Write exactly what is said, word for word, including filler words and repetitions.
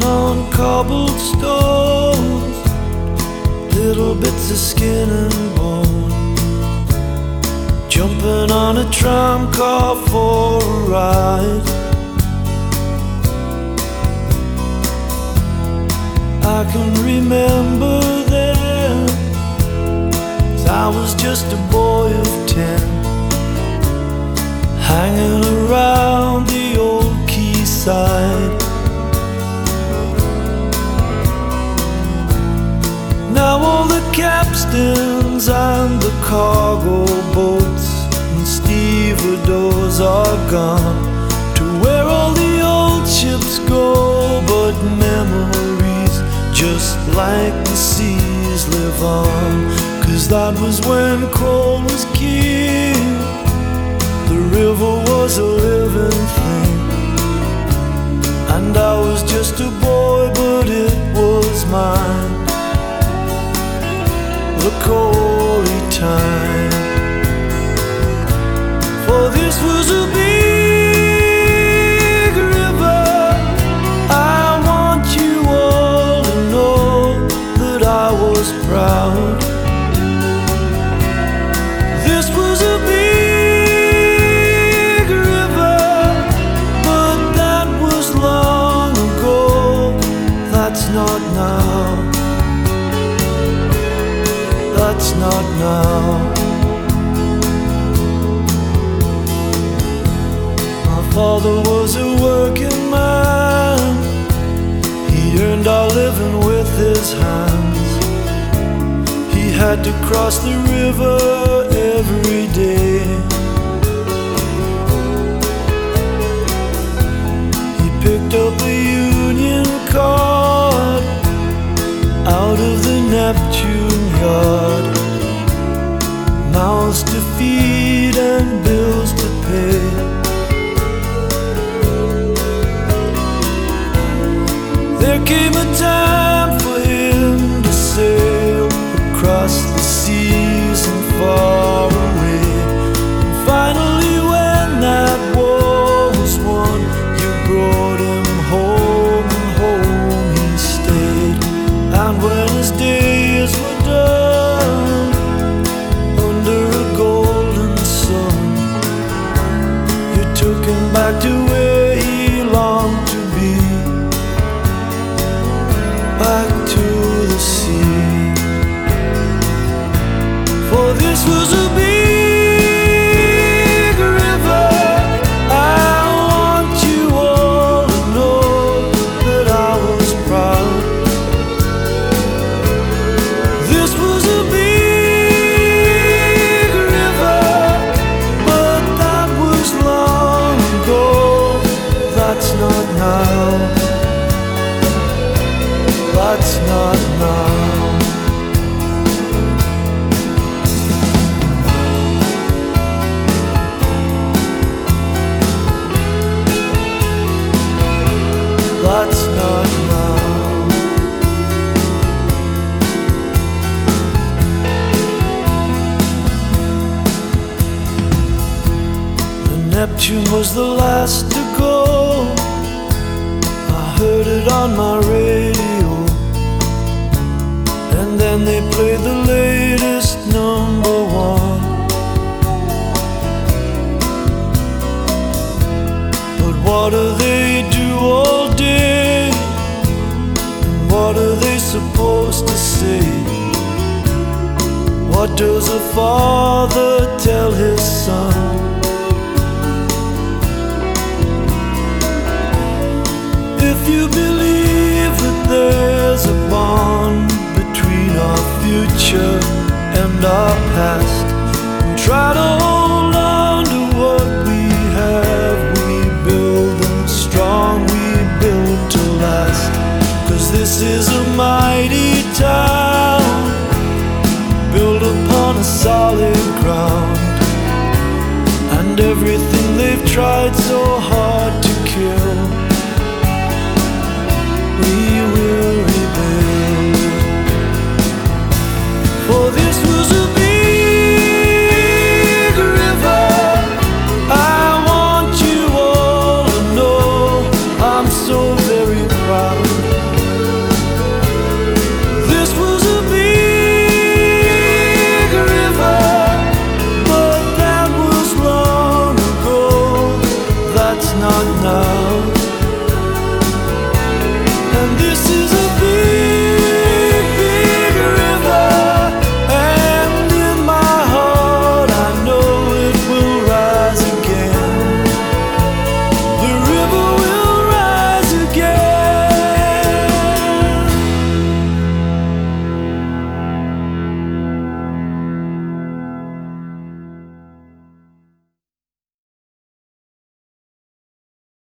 on cobbled stones, little bits of skin and bone, jumping on a tram car for a ride. I can remember then, 'cause I was just a boy of ten, hanging around the old quayside. Now all the capstans and the cargo boats and stevedores are gone, to where all the old ships go, but memories just like the seas live on. 'Cause that was when coal was king, the river was a living thing, and I was just a boy, but it was mine, the Coley time. For this was a big river, I want you all to know that I was proud. This was a big river, but that was long ago, that's not now. That's not now. My father was a working man, he earned our living with his hands. He had to cross the river every day. He picked up a Union card out of the Neptune yard, mouths to feed and bills to pay. There came a time for him to sail across the seas and far away. And finally, when that war was won, you brought him home, and home he stayed. And when his days were done under a golden sun, you took him back to where he longed to be, back to the sea. For this was a big river, I want you all to know that I was proud. This was a big river, but that was long ago, that's not now. That's not now. That's not now. The Neptune was the last to go, I heard it on my radio, and then they played the latest number one. But what do they do all day? And what are they supposed to say? What does a father tell his son? If you believe that there's a bond between our future and our past, and try to hold on to what we have, we build them strong, we build to last. 'Cause this is a mighty town, built upon a solid ground, and everything they've tried so hard to kill, we will